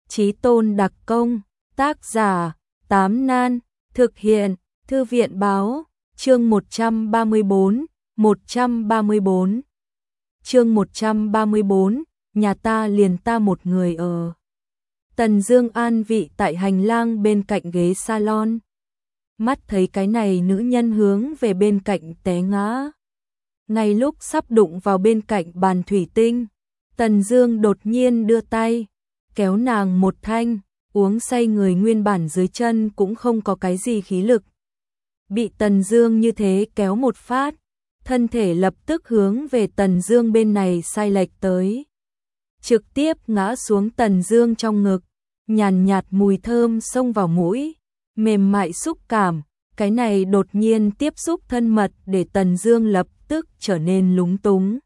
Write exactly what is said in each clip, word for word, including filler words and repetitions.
Chí tôn đặc công, tác giả, Tám Nan, thực hiện, Thư viện báo, chương một trăm ba mươi bốn, một trăm ba mươi bốn. Chương một trăm ba mươi bốn, nhà ta liền ta một người ở. Tần Dương an vị tại hành lang bên cạnh ghế salon. Mắt thấy cái này nữ nhân hướng về bên cạnh té ngã. Ngay lúc sắp đụng vào bên cạnh bàn thủy tinh, Tần Dương đột nhiên đưa tay, kéo nàng một thanh, uống say người nguyên bản dưới chân cũng không có cái gì khí lực. Bị Tần Dương như thế kéo một phát, thân thể lập tức hướng về Tần Dương bên này sai lệch tới. Trực tiếp ngã xuống Tần Dương trong ngực, nhàn nhạt mùi thơm xông vào mũi, mềm mại xúc cảm, cái này đột nhiên tiếp xúc thân mật để Tần Dương lập tức trở nên lúng túng.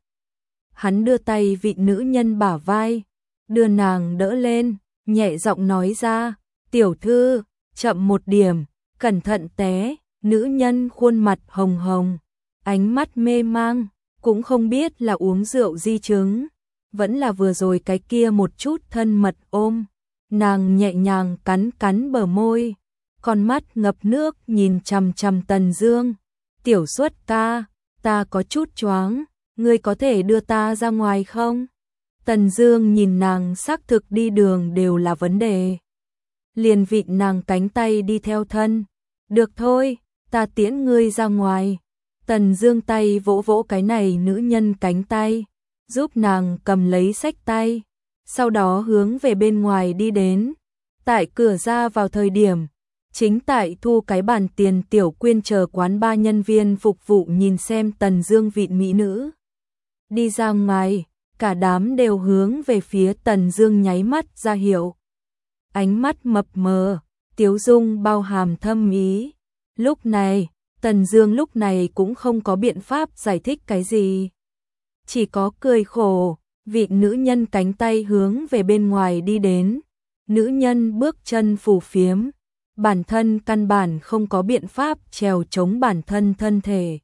Hắn đưa tay vịn nữ nhân bả vai, đưa nàng đỡ lên, nhẹ giọng nói ra, "Tiểu thư, chậm một điểm, cẩn thận té." Nữ nhân khuôn mặt hồng hồng, ánh mắt mê mang, cũng không biết là uống rượu di chứng, vẫn là vừa rồi cái kia một chút thân mật ôm. Nàng nhẹ nhàng cắn cắn bờ môi, con mắt ngập nước nhìn chằm chằm Tần Dương. "Tiểu Xuất ca, ta có chút choáng, ngươi có thể đưa ta ra ngoài không?" Tần Dương nhìn nàng xác thực đi đường đều là vấn đề, liền vịn nàng cánh tay đi theo thân. "Được thôi, ta tiễn ngươi ra ngoài." Tần Dương tay vỗ vỗ cái này nữ nhân cánh tay, giúp nàng cầm lấy xách tay, sau đó hướng về bên ngoài đi đến. Tại cửa ra vào thời điểm, chính tại thu cái bàn tiền Tiểu Quyên chờ quán ba nhân viên phục vụ nhìn xem Tần Dương vịn mỹ nữ đi ra ngoài, cả đám đều hướng về phía Tần Dương nháy mắt ra hiệu. Ánh mắt mập mờ, tiếu dung bao hàm thâm ý. Lúc này, Tần Dương lúc này cũng không có biện pháp giải thích cái gì, chỉ có cười khổ, vịn nữ nhân cánh tay hướng về bên ngoài đi đến. Nữ nhân bước chân phù phiếm, bản thân căn bản không có biện pháp trèo chống bản thân thân thể.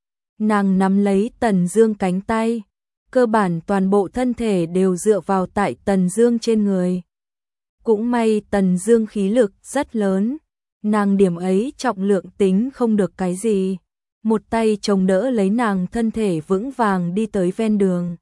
Nàng nắm lấy Tần Dương cánh tay, cơ bản toàn bộ thân thể đều dựa vào tại Tần Dương trên người. Cũng may Tần Dương khí lực rất lớn, nàng điểm ấy trọng lượng tính không được cái gì, một tay chống đỡ lấy nàng thân thể vững vàng đi tới ven đường.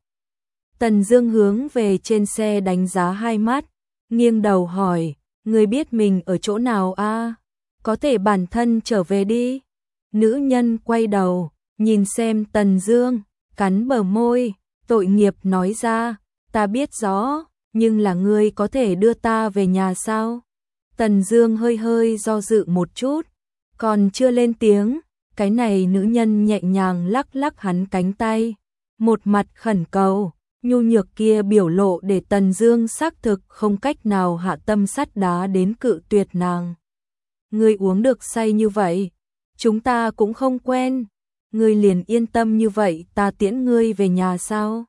Tần Dương hướng về trên xe đánh giá hai mắt, nghiêng đầu hỏi, "Ngươi biết mình ở chỗ nào a? À? Có thể bản thân trở về đi." Nữ nhân quay đầu, nhìn xem Tần Dương, cắn bờ môi, tội nghiệp nói ra, "Ta biết rõ, nhưng là ngươi có thể đưa ta về nhà sao?" Tần Dương hơi hơi do dự một chút, còn chưa lên tiếng, cái này nữ nhân nhẹ nhàng lắc lắc hắn cánh tay, một mặt khẩn cầu, nhu nhược kia biểu lộ để Tần Dương xác thực không cách nào hạ tâm sắt đá đến cự tuyệt nàng. "Ngươi uống được say như vậy, chúng ta cũng không quen, ngươi liền yên tâm như vậy ta tiễn ngươi về nhà sao?"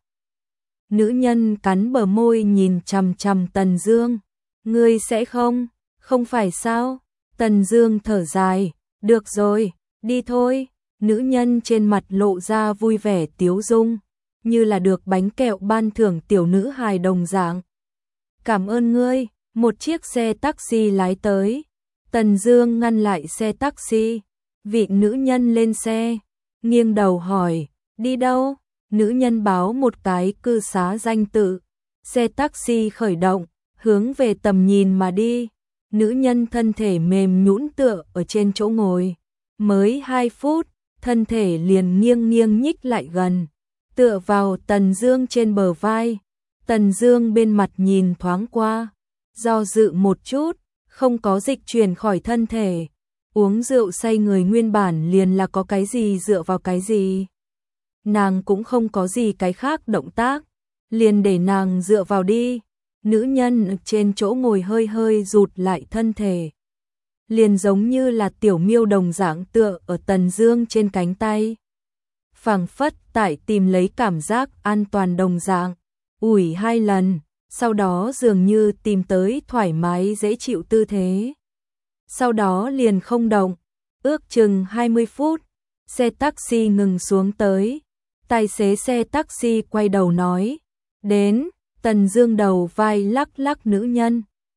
Nữ nhân cắn bờ môi nhìn chằm chằm Tần Dương, "Ngươi sẽ không, không phải sao?" Tần Dương thở dài, "Được rồi, đi thôi." Nữ nhân trên mặt lộ ra vui vẻ tiếu dung, như là được bánh kẹo ban thưởng tiểu nữ hài đồng dạng. "Cảm ơn ngươi." Một chiếc xe taxi lái tới, Tần Dương ngăn lại xe taxi, vịn nữ nhân lên xe, nghiêng đầu hỏi, "Đi đâu?" Nữ nhân báo một cái cư xá danh tự, xe taxi khởi động, hướng về tầm nhìn mà đi. Nữ nhân thân thể mềm nhũn tựa ở trên chỗ ngồi, mới hai phút, thân thể liền nghiêng nghiêng nhích lại gần, tựa vào Tần Dương trên bờ vai. Tần Dương bên mặt nhìn thoáng qua, do dự một chút, không có dịch chuyển khỏi thân thể. Uống rượu say người nguyên bản liền là có cái gì dựa vào cái gì. Nàng cũng không có gì cái khác động tác, liền để nàng dựa vào đi. Nữ nhân trên chỗ ngồi hơi hơi rụt lại thân thể, liền giống như là tiểu miêu đồng dạng tựa ở Tần Dương trên cánh tay, phảng phất tại tìm lấy cảm giác an toàn đồng dạng, ủi hai lần, sau đó dường như tìm tới thoải mái dễ chịu tư thế. Sau đó liền không động, ước chừng hai mươi phút, xe taxi ngừng xuống tới, tài xế xe taxi quay đầu nói, "Đến." Tần Dương đầu vai lắc lắc nữ nhân,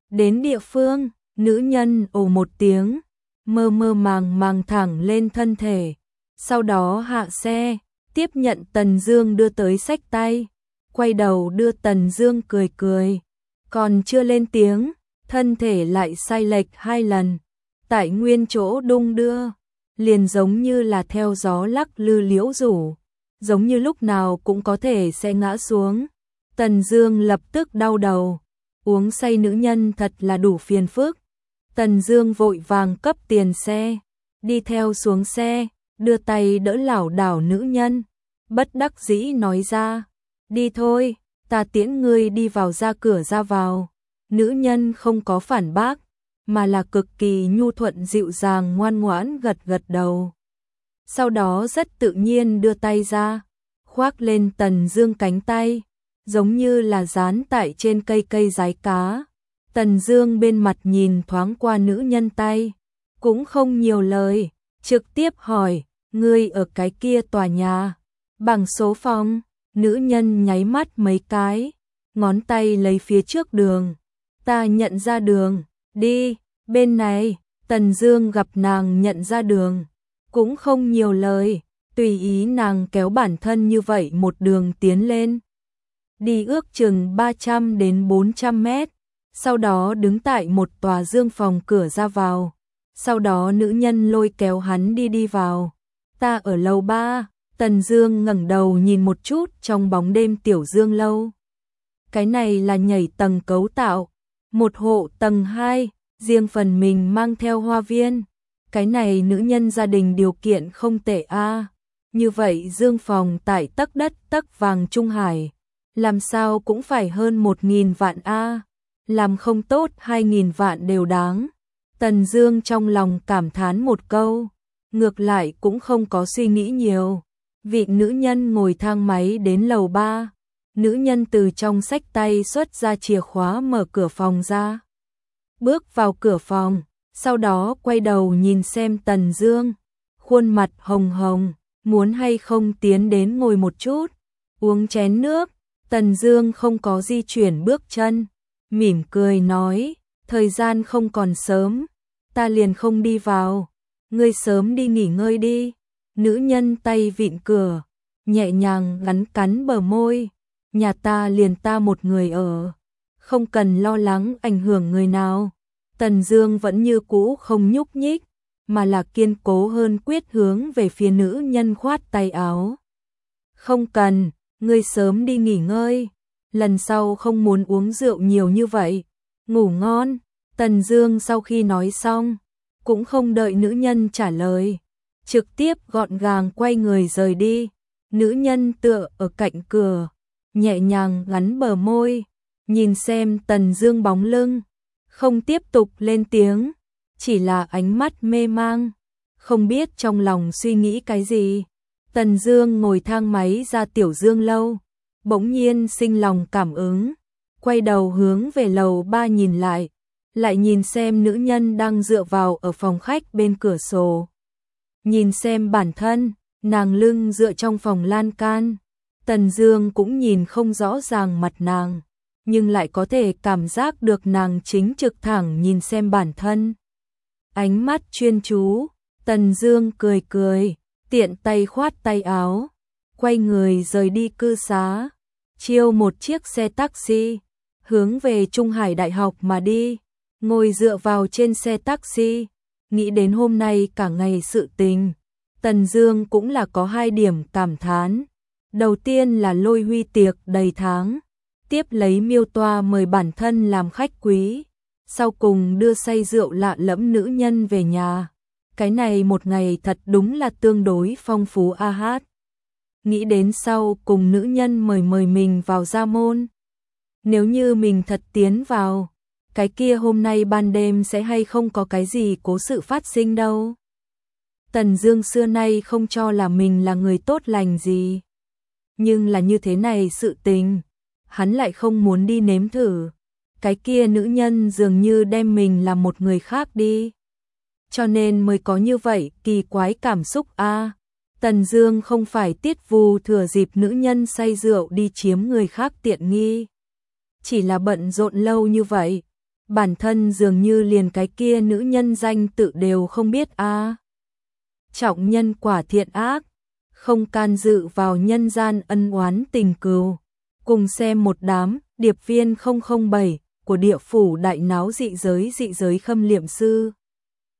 Đến địa phương, nữ nhân ồ một tiếng, mơ mơ màng màng thẳng lên thân thể, sau đó hạ xe, tiếp nhận Tần Dương đưa tới xách tay, quay đầu đưa Tần Dương cười cười, còn chưa lên tiếng, thân thể lại sai lệch hai lần, tại nguyên chỗ đung đưa, liền giống như là theo gió lắc lư liễu rủ, giống như lúc nào cũng có thể sẽ ngã xuống. Tần Dương lập tức đau đầu, uống say nữ nhân thật là đủ phiền phức. Tần Dương vội vàng cấp tiền xe, đi theo xuống xe, đưa tay đỡ lảo đảo nữ nhân, bất đắc dĩ nói ra, đi thôi, ta tiễn ngươi đi vào ra cửa ra vào. Nữ nhân không có phản bác, mà là cực kỳ nhu thuận dịu dàng ngoan ngoãn gật gật đầu. Sau đó rất tự nhiên đưa tay ra, khoác lên Tần Dương cánh tay, giống như là dán tại trên cây cây rái cá. Tần Dương bên mặt nhìn thoáng qua nữ nhân tay, cũng không nhiều lời, trực tiếp hỏi, ngươi ở cái kia tòa nhà, bằng số phòng. Nữ nhân nháy mắt mấy cái, ngón tay lấy phía trước đường, ta nhận ra đường, đi, bên này. Tần Dương gặp nàng nhận ra đường, cũng không nhiều lời, tùy ý nàng kéo bản thân như vậy một đường tiến lên. Đi ước chừng ba trăm đến bốn trăm mét, sau đó đứng tại một tòa dương phòng cửa ra vào, sau đó nữ nhân lôi kéo hắn đi đi vào. Ta ở lầu ba. Tần Dương ngẩng đầu nhìn một chút trong bóng đêm tiểu dương lâu. Cái này là nhảy tầng cấu tạo, một hộ tầng hai, riêng phần mình mang theo hoa viên. Cái này nữ nhân gia đình điều kiện không tệ a. À. Như vậy dương phòng tại tấc đất tấc vàng Trung Hải, làm sao cũng phải hơn một nghìn vạn a, à. Làm không tốt hai nghìn vạn đều đáng. Tần Dương trong lòng cảm thán một câu, ngược lại cũng không có suy nghĩ nhiều. Vị nữ nhân ngồi thang máy đến lầu ba, nữ nhân từ trong xách tay xuất ra chìa khóa mở cửa phòng ra. Bước vào cửa phòng, sau đó quay đầu nhìn xem Tần Dương, khuôn mặt hồng hồng, muốn hay không tiến đến ngồi một chút, uống chén nước. Tần Dương không có di chuyển bước chân, mỉm cười nói, thời gian không còn sớm, ta liền không đi vào, ngươi sớm đi nghỉ ngơi đi. Nữ nhân tay vịn cửa, nhẹ nhàng gắn cắn bờ môi, nhà ta liền ta một người ở, không cần lo lắng ảnh hưởng người nào. Tần Dương vẫn như cũ không nhúc nhích, mà là kiên cố hơn quyết hướng về phía nữ nhân khoát tay áo. Không cần, ngươi sớm đi nghỉ ngơi, lần sau không muốn uống rượu nhiều như vậy, ngủ ngon. Tần Dương sau khi nói xong, cũng không đợi nữ nhân trả lời, trực tiếp gọn gàng quay người rời đi. Nữ nhân tựa ở cạnh cửa, nhẹ nhàng gắn bờ môi, nhìn xem Tần Dương bóng lưng, không tiếp tục lên tiếng, chỉ là ánh mắt mê mang, không biết trong lòng suy nghĩ cái gì. Tần Dương ngồi thang máy ra tiểu dương lâu, bỗng nhiên sinh lòng cảm ứng, quay đầu hướng về lầu ba nhìn lại, lại nhìn xem nữ nhân đang dựa vào ở phòng khách bên cửa sổ. Nhìn xem bản thân, nàng lưng dựa trong phòng lan can, Tần Dương cũng nhìn không rõ ràng mặt nàng, nhưng lại có thể cảm giác được nàng chính trực thẳng nhìn xem bản thân. Ánh mắt chuyên chú, Tần Dương cười cười, tiện tay khoát tay áo, quay người rời đi cư xá, chiêu một chiếc xe taxi, hướng về Trung Hải Đại học mà đi. Ngồi dựa vào trên xe taxi, nghĩ đến hôm nay cả ngày sự tình, Tần Dương cũng là có hai điểm cảm thán. Đầu tiên là Lôi Huy tiệc đầy tháng, tiếp lấy Miêu Toa mời bản thân làm khách quý, sau cùng đưa say rượu lạ lẫm nữ nhân về nhà. Cái này một ngày thật đúng là tương đối phong phú a hát. Nghĩ đến sau cùng nữ nhân mời mời mình vào gia môn. Nếu như mình thật tiến vào, cái kia hôm nay ban đêm sẽ hay không có cái gì cố sự phát sinh đâu. Tần Dương xưa nay không cho là mình là người tốt lành gì, nhưng là như thế này sự tình, hắn lại không muốn đi nếm thử. Cái kia nữ nhân dường như đem mình làm một người khác đi, cho nên mới có như vậy kỳ quái cảm xúc a. À, Tần Dương không phải tiết vù thừa dịp nữ nhân say rượu đi chiếm người khác tiện nghi, chỉ là bận rộn lâu như vậy, bản thân dường như liền cái kia nữ nhân danh tự đều không biết a. À. Trọng nhân quả thiện ác, không can dự vào nhân gian ân oán tình cừu. Cùng xem một đám điệp viên không không bảy của địa phủ đại náo dị giới dị giới khâm liệm sư.